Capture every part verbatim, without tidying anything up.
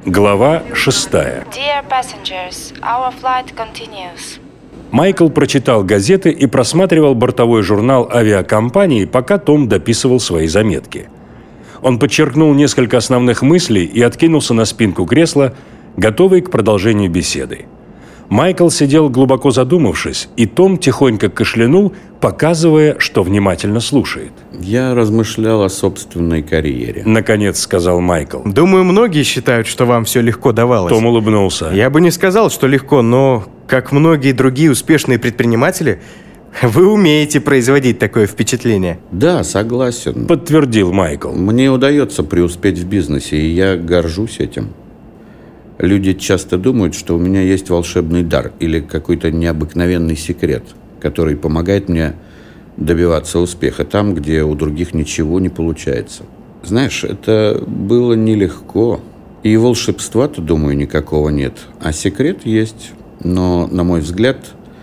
Глава шестая. Dear passengers, our flight continues. Майкл прочитал газеты и просматривал бортовой журнал авиакомпании, пока Том дописывал свои заметки. Он подчеркнул несколько основных мыслей и откинулся на спинку кресла, готовый к продолжению беседы. Майкл сидел глубоко задумавшись, и Том тихонько кашлянул, показывая, что внимательно слушает. «Я размышлял о собственной карьере», — наконец сказал Майкл. Думаю, многие считают, что вам все легко давалось. Том улыбнулся. Я бы не сказал, что легко, но, как многие другие успешные предприниматели, вы умеете производить такое впечатление. «Да, согласен», — подтвердил Майкл. «Мне удается преуспеть в бизнесе, и я горжусь этим. Люди часто думают, что у меня есть волшебный дар или какой-то необыкновенный секрет, который помогает мне добиваться успеха там, где у других ничего не получается. Знаешь, это было нелегко. И волшебства-то, думаю, никакого нет. А секрет есть. Но, на мой взгляд,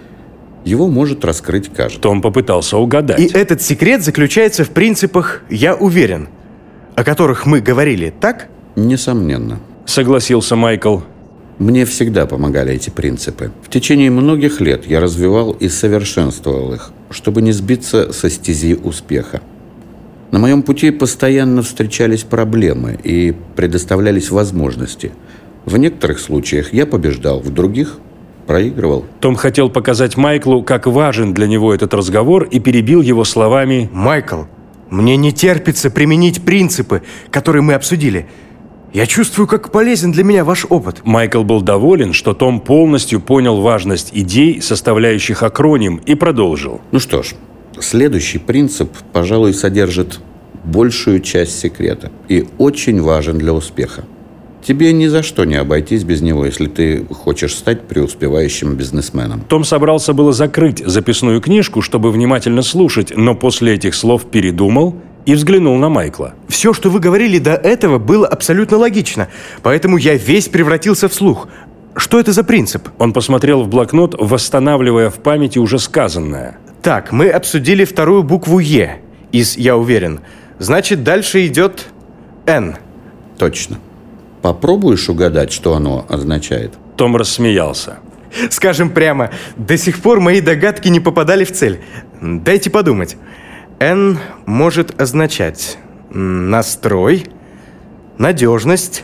его может раскрыть каждый». Том попытался угадать. И этот секрет заключается в принципах «я уверен», о которых мы говорили, так? Несомненно. Согласился Майкл. Мне всегда помогали эти принципы. В течение многих лет я развивал и совершенствовал их, чтобы не сбиться со стези успеха. На моем пути постоянно встречались проблемы и предоставлялись возможности. В некоторых случаях я побеждал, в других проигрывал. Том хотел показать Майклу, как важен для него этот разговор, и перебил его словами: «Майкл, мне не терпится применить принципы, которые мы обсудили. Я чувствую, как полезен для меня ваш опыт». Майкл был доволен, что Том полностью понял важность идей, составляющих акроним, и продолжил. Ну что ж, следующий принцип, пожалуй, содержит большую часть секрета и очень важен для успеха. Тебе ни за что не обойтись без него, если ты хочешь стать преуспевающим бизнесменом. Том собрался было закрыть записную книжку, чтобы внимательно слушать, но после этих слов передумал и взглянул на Майкла. «Все, что вы говорили до этого, было абсолютно логично, поэтому я весь превратился в слух. Что это за принцип?» Он посмотрел в блокнот, восстанавливая в памяти уже сказанное. «Так, мы обсудили вторую букву «Е» из «я уверен». Значит, дальше идет «Н». Точно. Попробуешь угадать, что оно означает?» Том рассмеялся. «Скажем прямо, до сих пор мои догадки не попадали в цель. Дайте подумать. «Н» может означать настрой, надежность,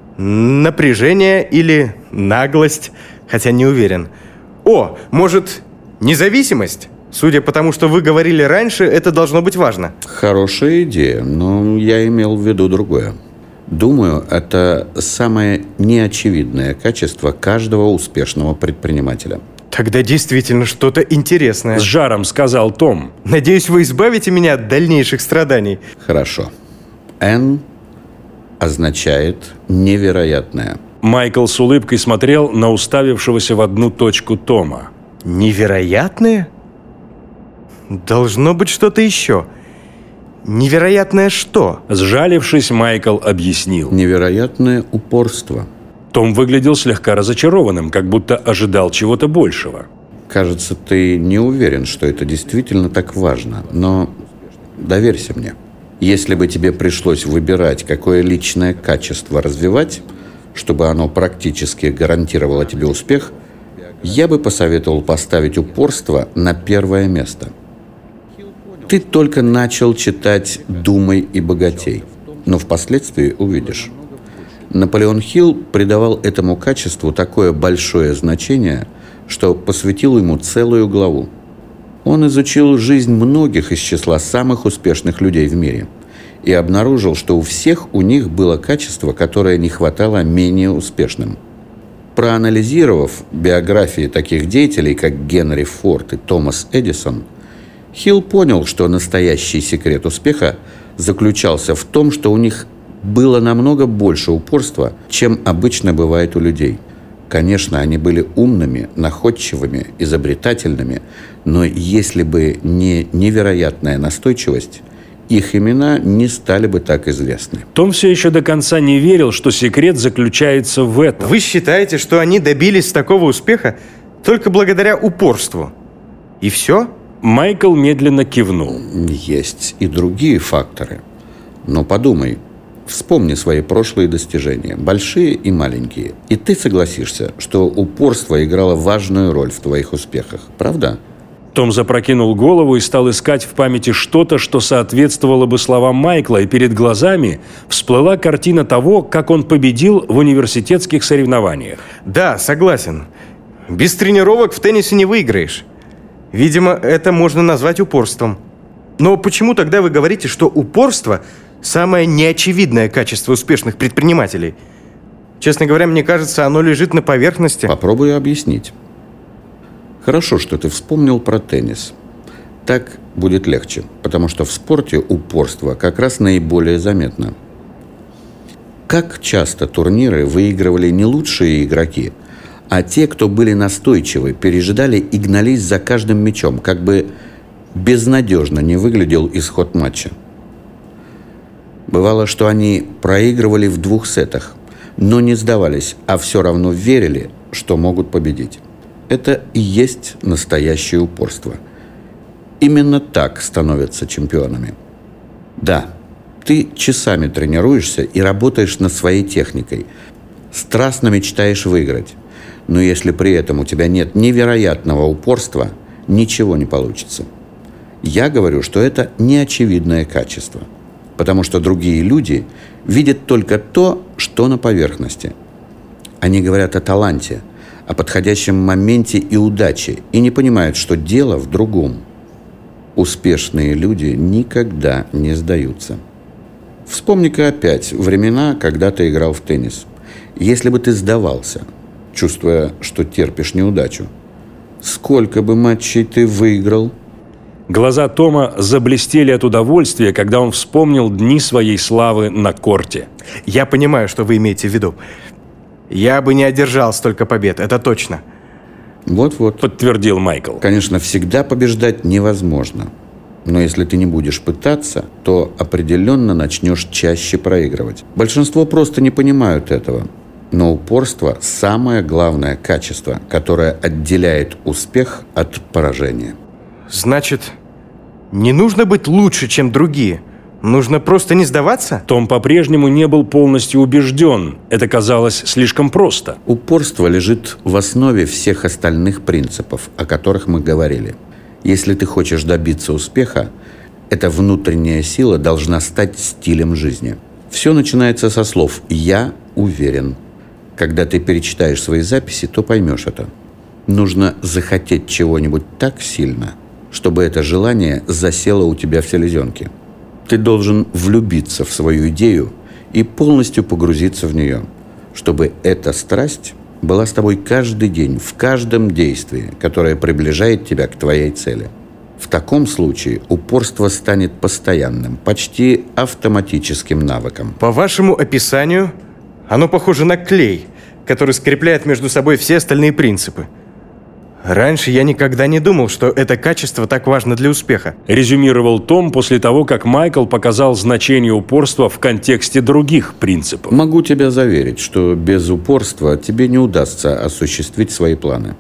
напряжение или наглость, хотя не уверен. О, может, независимость? Судя по тому, что вы говорили раньше, это должно быть важно». Хорошая идея, но я имел в виду другое. Думаю, это самое неочевидное качество каждого успешного предпринимателя. «Тогда действительно что-то интересное», — с жаром сказал Том. «Надеюсь, вы избавите меня от дальнейших страданий». Хорошо. «Н» означает «невероятное». Майкл с улыбкой смотрел на уставившегося в одну точку Тома. «Невероятное? Должно быть что-то еще. Невероятное что?» Сжалившись, Майкл объяснил. «Невероятное упорство». Том выглядел слегка разочарованным, как будто ожидал чего-то большего. «Кажется, ты не уверен, что это действительно так важно, но доверься мне. Если бы тебе пришлось выбирать, какое личное качество развивать, чтобы оно практически гарантировало тебе успех, я бы посоветовал поставить упорство на первое место. Ты только начал читать «Думай и богатей», но впоследствии увидишь. Наполеон Хилл придавал этому качеству такое большое значение, что посвятил ему целую главу. Он изучил жизнь многих из числа самых успешных людей в мире и обнаружил, что у всех у них было качество, которое не хватало менее успешным. Проанализировав биографии таких деятелей, как Генри Форд и Томас Эдисон, Хилл понял, что настоящий секрет успеха заключался в том, что у них было намного больше упорства, чем обычно бывает у людей. Конечно, они были умными, находчивыми, изобретательными, но если бы не невероятная настойчивость, их имена не стали бы так известны. Том все еще до конца не верил, что секрет заключается в этом. Вы считаете, что они добились такого успеха только благодаря упорству? И все? Майкл медленно кивнул. Есть и другие факторы. Но подумай, Вспомни свои прошлые достижения, большие и маленькие. И ты согласишься, что упорство играло важную роль в твоих успехах, правда? Том запрокинул голову и стал искать в памяти что-то, что соответствовало бы словам Майкла, и перед глазами всплыла картина того, как он победил в университетских соревнованиях. Да, согласен. Без тренировок в теннисе не выиграешь. Видимо, это можно назвать упорством. Но почему тогда вы говорите, что упорство – самое неочевидное качество успешных предпринимателей? Честно говоря, мне кажется, оно лежит на поверхности. Попробую объяснить. Хорошо, что ты вспомнил про теннис. Так будет легче, потому что в спорте упорство как раз наиболее заметно. Как часто турниры выигрывали не лучшие игроки, а те, кто были настойчивы, пережидали и гнались за каждым мячом, как бы безнадежно не выглядел исход матча. Бывало, что они проигрывали в двух сетах, но не сдавались, а все равно верили, что могут победить. Это и есть настоящее упорство. Именно так становятся чемпионами. Да, ты часами тренируешься и работаешь над своей техникой. Страстно мечтаешь выиграть. Но если при этом у тебя нет невероятного упорства, ничего не получится. Я говорю, что это неочевидное качество. Потому что другие люди видят только то, что на поверхности. Они говорят о таланте, о подходящем моменте и удаче, и не понимают, что дело в другом. Успешные люди никогда не сдаются. Вспомни-ка опять времена, когда ты играл в теннис. Если бы ты сдавался, чувствуя, что терпишь неудачу, сколько бы матчей ты выиграл? Глаза Тома заблестели от удовольствия, когда он вспомнил дни своей славы на корте. Я понимаю, что вы имеете в виду. Я бы не одержал столько побед, это точно. Вот-вот. Подтвердил Майкл. Конечно, всегда побеждать невозможно. Но если ты не будешь пытаться, то определенно начнешь чаще проигрывать. Большинство просто не понимают этого. Но упорство – самое главное качество, которое отделяет успех от поражения. Значит, не нужно быть лучше, чем другие. Нужно просто не сдаваться? Том по-прежнему не был полностью убежден. Это казалось слишком просто. Упорство лежит в основе всех остальных принципов, о которых мы говорили. Если ты хочешь добиться успеха, эта внутренняя сила должна стать стилем жизни. Все начинается со слов «я уверен». Когда ты перечитаешь свои записи, то поймешь это. Нужно захотеть чего-нибудь так сильно, чтобы это желание засело у тебя в селезенке. Ты должен влюбиться в свою идею и полностью погрузиться в нее, чтобы эта страсть была с тобой каждый день, в каждом действии, которое приближает тебя к твоей цели. В таком случае упорство станет постоянным, почти автоматическим навыком. По вашему описанию, оно похоже на клей, который скрепляет между собой все остальные принципы. Раньше я никогда не думал, что это качество так важно для успеха. Резюмировал Том после того, как Майкл показал значение упорства в контексте других принципов. Могу тебя заверить, что без упорства тебе не удастся осуществить свои планы.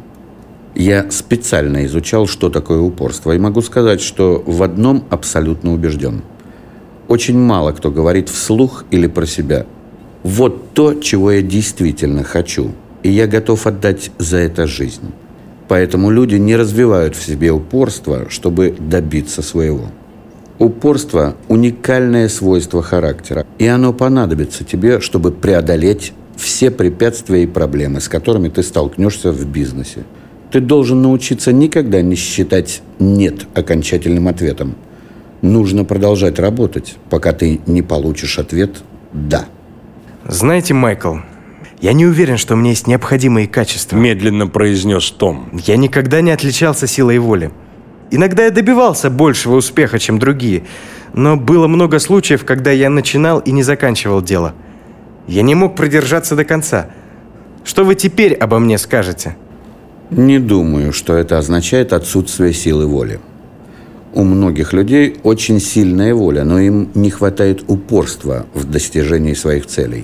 Я специально изучал, что такое упорство, и могу сказать, что в одном абсолютно убежден. Очень мало кто говорит вслух или про себя. Вот то, чего я действительно хочу, и я готов отдать за это жизнь. Поэтому люди не развивают в себе упорство, чтобы добиться своего. Упорство – уникальное свойство характера, и оно понадобится тебе, чтобы преодолеть все препятствия и проблемы, с которыми ты столкнешься в бизнесе. Ты должен научиться никогда не считать «нет» окончательным ответом. Нужно продолжать работать, пока ты не получишь ответ «да». Знаете, Майкл, я не уверен, что у меня есть необходимые качества. Медленно произнес Том. Я никогда не отличался силой воли. Иногда я добивался большего успеха, чем другие, но было много случаев, когда я начинал и не заканчивал дело. Я не мог продержаться до конца. Что вы теперь обо мне скажете? Не думаю, что это означает отсутствие силы воли. У многих людей очень сильная воля, но им не хватает упорства в достижении своих целей.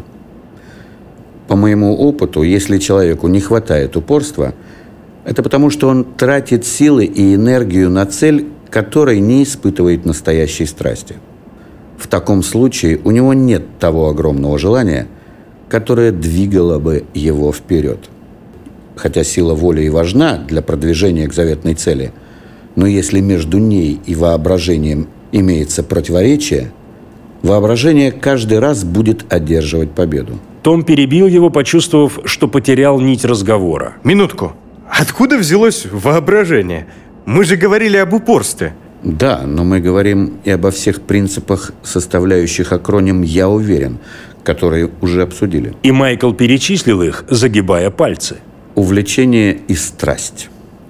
По моему опыту, если человеку не хватает упорства, это потому, что он тратит силы и энергию на цель, которой не испытывает настоящей страсти. В таком случае у него нет того огромного желания, которое двигало бы его вперед. Хотя сила воли и важна для продвижения к заветной цели, но если между ней и воображением имеется противоречие, воображение каждый раз будет одерживать победу. Том перебил его, почувствовав, что потерял нить разговора. Минутку. Откуда взялось воображение? Мы же говорили об упорстве. Да, но мы говорим и обо всех принципах, составляющих акроним «Я уверен», которые уже обсудили. И Майкл перечислил их, загибая пальцы. Увлечение и страсть.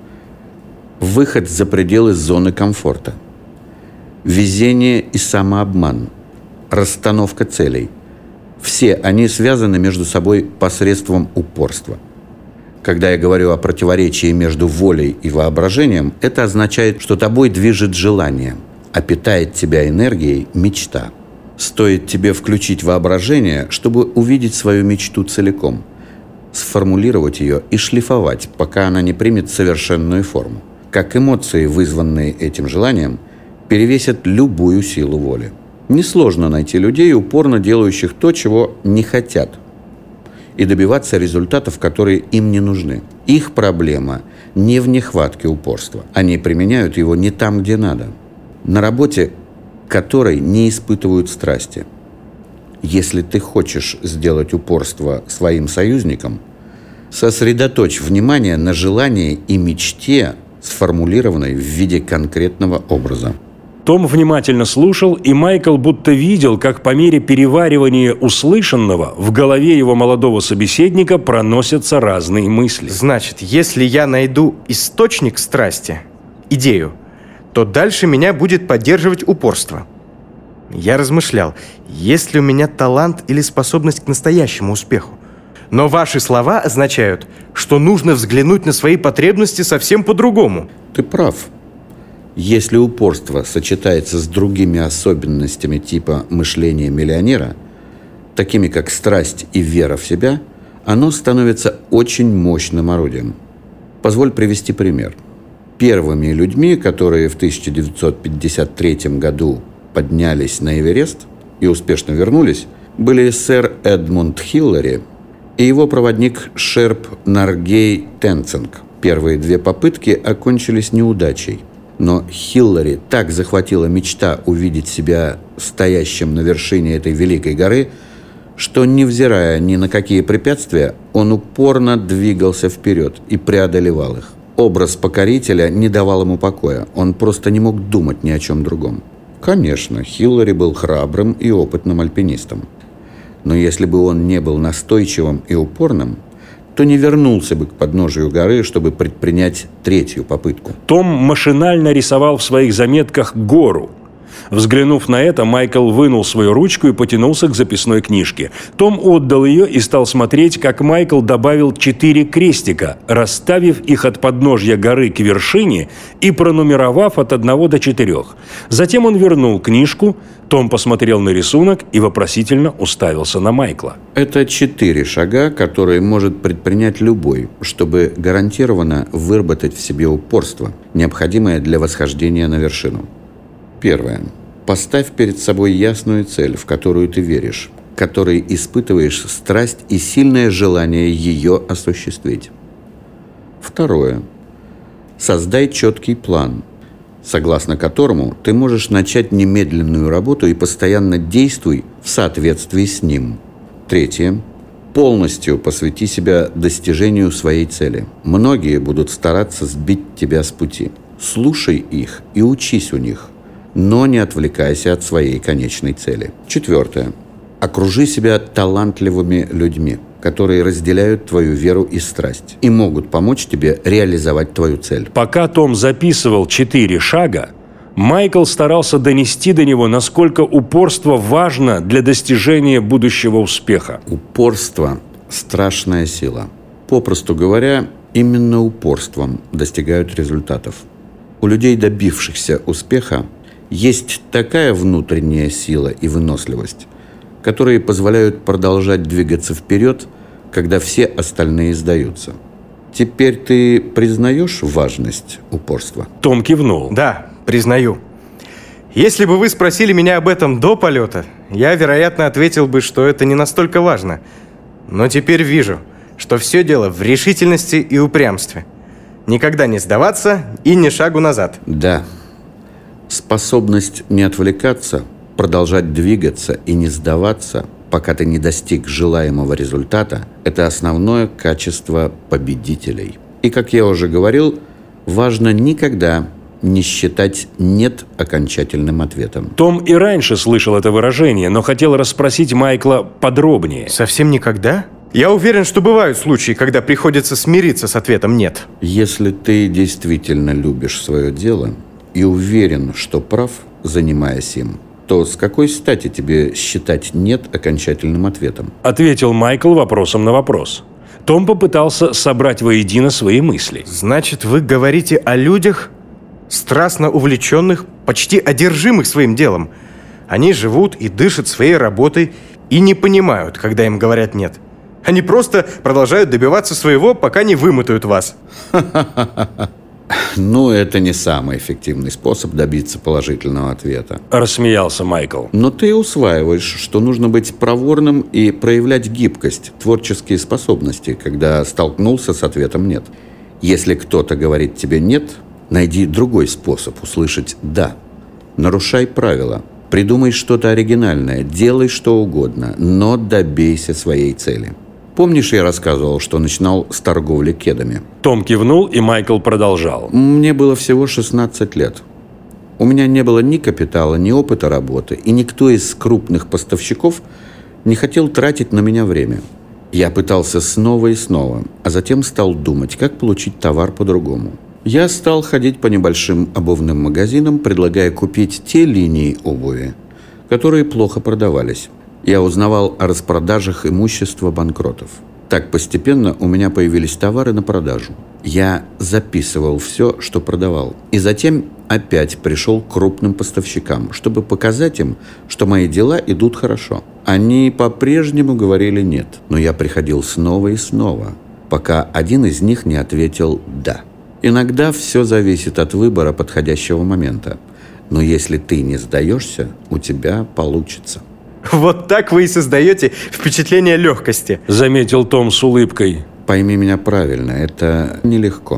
Выход за пределы зоны комфорта. Везение и самообман. Расстановка целей. Все они связаны между собой посредством упорства. Когда я говорю о противоречии между волей и воображением, это означает, что тобой движет желание, а питает тебя энергией мечта. Стоит тебе включить воображение, чтобы увидеть свою мечту целиком, сформулировать ее и шлифовать, пока она не примет совершенную форму. Как эмоции, вызванные этим желанием, перевесят любую силу воли. Несложно найти людей, упорно делающих то, чего не хотят, и добиваться результатов, которые им не нужны. Их проблема не в нехватке упорства. Они применяют его не там, где надо. На работе, которой не испытывают страсти. Если ты хочешь сделать упорство своим союзником, сосредоточь внимание на желании и мечте, сформулированной в виде конкретного образа. Том внимательно слушал, и Майкл будто видел, как по мере переваривания услышанного в голове его молодого собеседника проносятся разные мысли. Значит, если я найду источник страсти, идею, то дальше меня будет поддерживать упорство. Я размышлял, есть ли у меня талант или способность к настоящему успеху. Но ваши слова означают, что нужно взглянуть на свои потребности совсем по-другому. Ты прав. Если упорство сочетается с другими особенностями типа мышления миллионера, такими как страсть и вера в себя, оно становится очень мощным орудием. Позволь привести пример. Первыми людьми, которые в тысяча девятьсот пятьдесят третьем году поднялись на Эверест и успешно вернулись, были сэр Эдмунд Хиллари и его проводник Шерп Наргей Тенцинг. Первые две попытки окончились неудачей. Но Хиллари так захватила мечта увидеть себя стоящим на вершине этой великой горы, что, невзирая ни на какие препятствия, он упорно двигался вперед и преодолевал их. Образ покорителя не давал ему покоя, он просто не мог думать ни о чем другом. Конечно, Хиллари был храбрым и опытным альпинистом. Но если бы он не был настойчивым и упорным, то не вернулся бы к подножию горы, чтобы предпринять третью попытку. Том машинально рисовал в своих заметках гору. Взглянув на это, Майкл вынул свою ручку и потянулся к записной книжке. Том отдал ее и стал смотреть, как Майкл добавил четыре крестика, расставив их от подножья горы к вершине и пронумеровав от одного до четырех. Затем он вернул книжку, Том посмотрел на рисунок и вопросительно уставился на Майкла. Это четыре шага, которые может предпринять любой, чтобы гарантированно выработать в себе упорство, необходимое для восхождения на вершину. Первое. Поставь перед собой ясную цель, в которую ты веришь, которой испытываешь страсть и сильное желание ее осуществить. Второе. Создай четкий план, согласно которому ты можешь начать немедленную работу и постоянно действуй в соответствии с ним. Третье. Полностью посвяти себя достижению своей цели. Многие будут стараться сбить тебя с пути. Слушай их и учись у них, но не отвлекайся от своей конечной цели. Четвертое. Окружи себя талантливыми людьми, которые разделяют твою веру и страсть и могут помочь тебе реализовать твою цель. Пока Том записывал четыре шага, Майкл старался донести до него, насколько упорство важно для достижения будущего успеха. Упорство – страшная сила. Попросту говоря, именно упорством достигают результатов. У людей, добившихся успеха, есть такая внутренняя сила и выносливость, которые позволяют продолжать двигаться вперед, когда все остальные сдаются. Теперь ты признаешь важность упорства? Том кивнул. Да, признаю. Если бы вы спросили меня об этом до полета, я, вероятно, ответил бы, что это не настолько важно. Но теперь вижу, что все дело в решительности и упрямстве. Никогда не сдаваться и ни шагу назад. Да. Способность не отвлекаться, продолжать двигаться и не сдаваться, пока ты не достиг желаемого результата, это основное качество победителей. И, как я уже говорил, важно никогда не считать «нет» окончательным ответом. Том и раньше слышал это выражение, но хотел расспросить Майкла подробнее. Совсем никогда? Я уверен, что бывают случаи, когда приходится смириться с ответом «нет». Если ты действительно любишь свое дело и уверен, что прав, занимаясь им, то с какой стати тебе считать «нет» окончательным ответом? Ответил Майкл вопросом на вопрос. Том попытался собрать воедино свои мысли. Значит, вы говорите о людях, страстно увлеченных, почти одержимых своим делом. Они живут и дышат своей работой и не понимают, когда им говорят «нет». Они просто продолжают добиваться своего, пока не вымотают вас. Ну, это не самый эффективный способ добиться положительного ответа. Рассмеялся Майкл. Но ты усваиваешь, что нужно быть проворным и проявлять гибкость, творческие способности, когда столкнулся с ответом «нет». Если кто-то говорит тебе «нет», найди другой способ услышать «да». Нарушай правила, придумай что-то оригинальное, делай что угодно, но добейся своей цели. Помнишь, я рассказывал, что начинал с торговли кедами? Том кивнул, и Майкл продолжал. Мне было всего шестнадцать лет. У меня не было ни капитала, ни опыта работы, и никто из крупных поставщиков не хотел тратить на меня время. Я пытался снова и снова, а затем стал думать, как получить товар по-другому. Я стал ходить по небольшим обувным магазинам, предлагая купить те линии обуви, которые плохо продавались. Я узнавал о распродажах имущества банкротов. Так постепенно у меня появились товары на продажу. Я записывал все, что продавал. И затем опять пришел к крупным поставщикам, чтобы показать им, что мои дела идут хорошо. Они по-прежнему говорили «нет», но я приходил снова и снова, пока один из них не ответил «да». Иногда все зависит от выбора подходящего момента. Но если ты не сдаешься, у тебя получится. Вот так вы и создаете впечатление легкости. Заметил Том с улыбкой. Пойми меня правильно, это нелегко.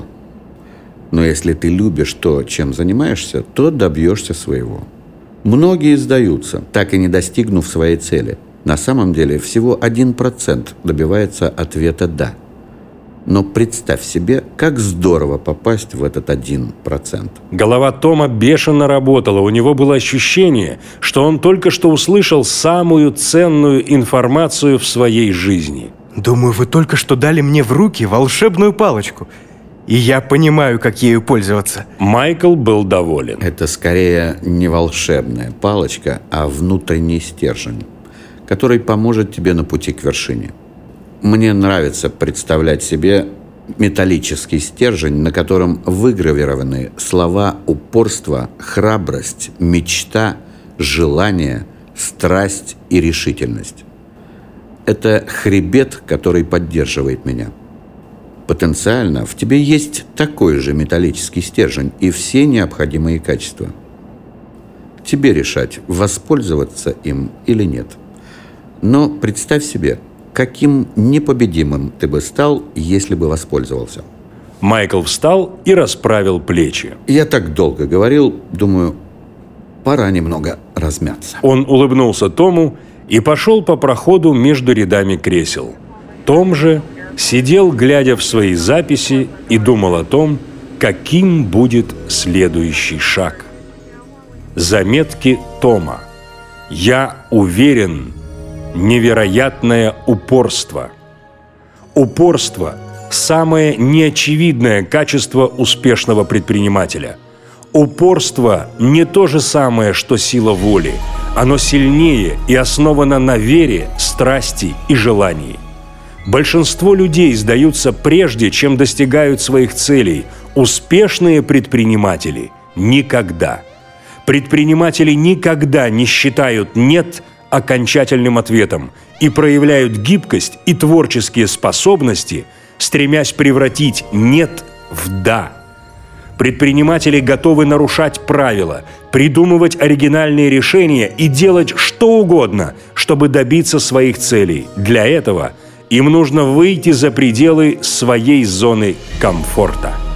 Но если ты любишь то, чем занимаешься, то добьешься своего. Многие сдаются, так и не достигнув своей цели. На самом деле всего один процент добивается ответа «да». Но представь себе, как здорово попасть в этот один процент. Голова Тома бешено работала. У него было ощущение, что он только что услышал самую ценную информацию в своей жизни. Думаю, вы только что дали мне в руки волшебную палочку. И я понимаю, как ею пользоваться. Майкл был доволен. Это скорее не волшебная палочка, а внутренний стержень, который поможет тебе на пути к вершине. Мне нравится представлять себе металлический стержень, на котором выгравированы слова упорство, храбрость, мечта, желание, страсть и решительность. Это хребет, который поддерживает меня. Потенциально в тебе есть такой же металлический стержень и все необходимые качества. Тебе решать, воспользоваться им или нет. Но представь себе, каким непобедимым ты бы стал, если бы воспользовался. Майкл встал и расправил плечи. Я так долго говорил, думаю, пора немного размяться. Он улыбнулся Тому и пошел по проходу между рядами кресел. Том же сидел, глядя в свои записи, и думал о том, каким будет следующий шаг. Заметки Тома. «Я уверен». Невероятное упорство. Упорство – самое неочевидное качество успешного предпринимателя. Упорство – не то же самое, что сила воли. Оно сильнее и основано на вере, страсти и желании. Большинство людей сдаются прежде, чем достигают своих целей. Успешные предприниматели – никогда. Предприниматели никогда не считают «нет» окончательным ответом и проявляют гибкость и творческие способности, стремясь превратить «нет» в «да». Предприниматели готовы нарушать правила, придумывать оригинальные решения и делать что угодно, чтобы добиться своих целей. Для этого им нужно выйти за пределы своей зоны комфорта.